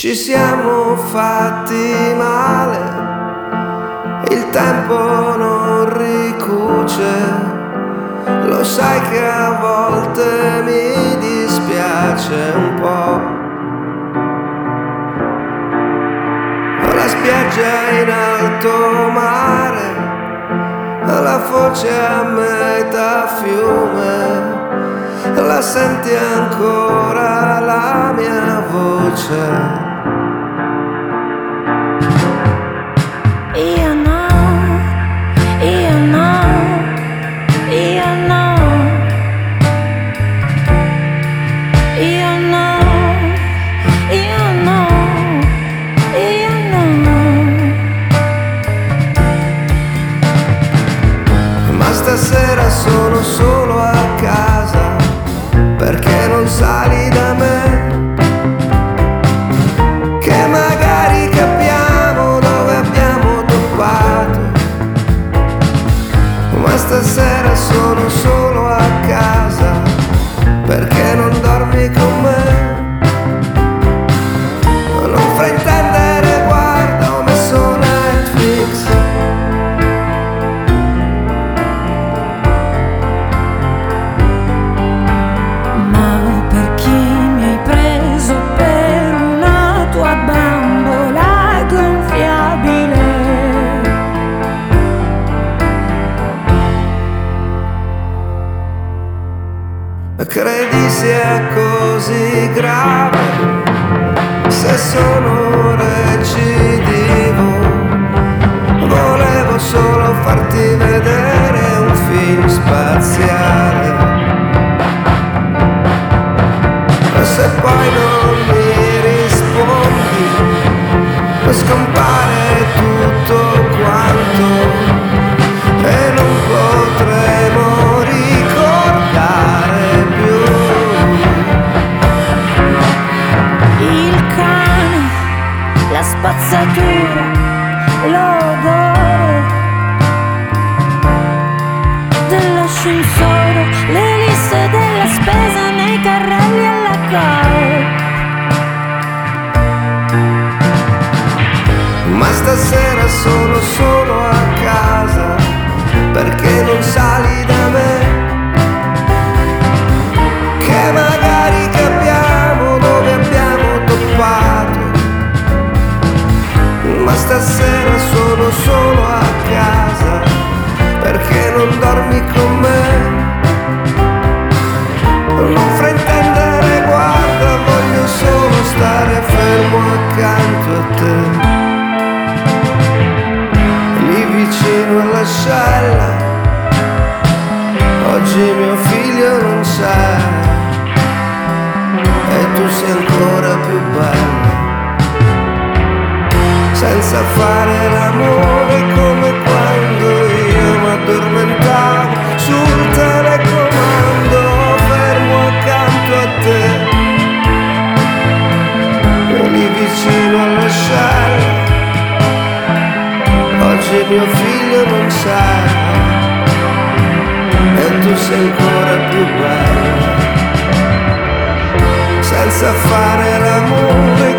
Ci siamo fatti male, il tempo non ricuce. Lo sai che a volte mi dispiace un po'. La spiaggia in alto mare, la foce a metà fiume. La senti ancora la mia voce? Io no, io no, io no, io no, io no, io no. Ma stasera sono solo a casa, perché non sali da me? Che magari capiamo dove abbiamo toppato. Ma stasera sono solo a casa, perché non dormi con me? Non fraintendere, guarda, ho messo Netflix. Ma perché mi hai preso per una tua bambola gonfiabile? Credi sia così grave se sono recidivo? Volevo solo farti vedere un film spaziale. Se poi non mi rispondi, scompare tutto quanto e non potremo ricordare più. Il cane, la spazzatura, l'odore dell'ascensore, le liste della spesa nei carrelli alla Coop. Ma stasera sono solo a casa, perché non sali da me? Che magari capiamo dove abbiamo toppato. Ma stasera sono solo a casa, perché non dormi con me? Non fraintendere, guarda, voglio solo stare fermo accanto a te, lì vicino all'ascella. Oggi mio figlio non c'è e tu sei ancora più bella, senza fare l'amore come quando io m'addormentavo sul telecomando, fermo accanto a te, lì vicino all'ascella. Oggi mio figlio non c'è e tu sei ancora più bella, senza fare l'amore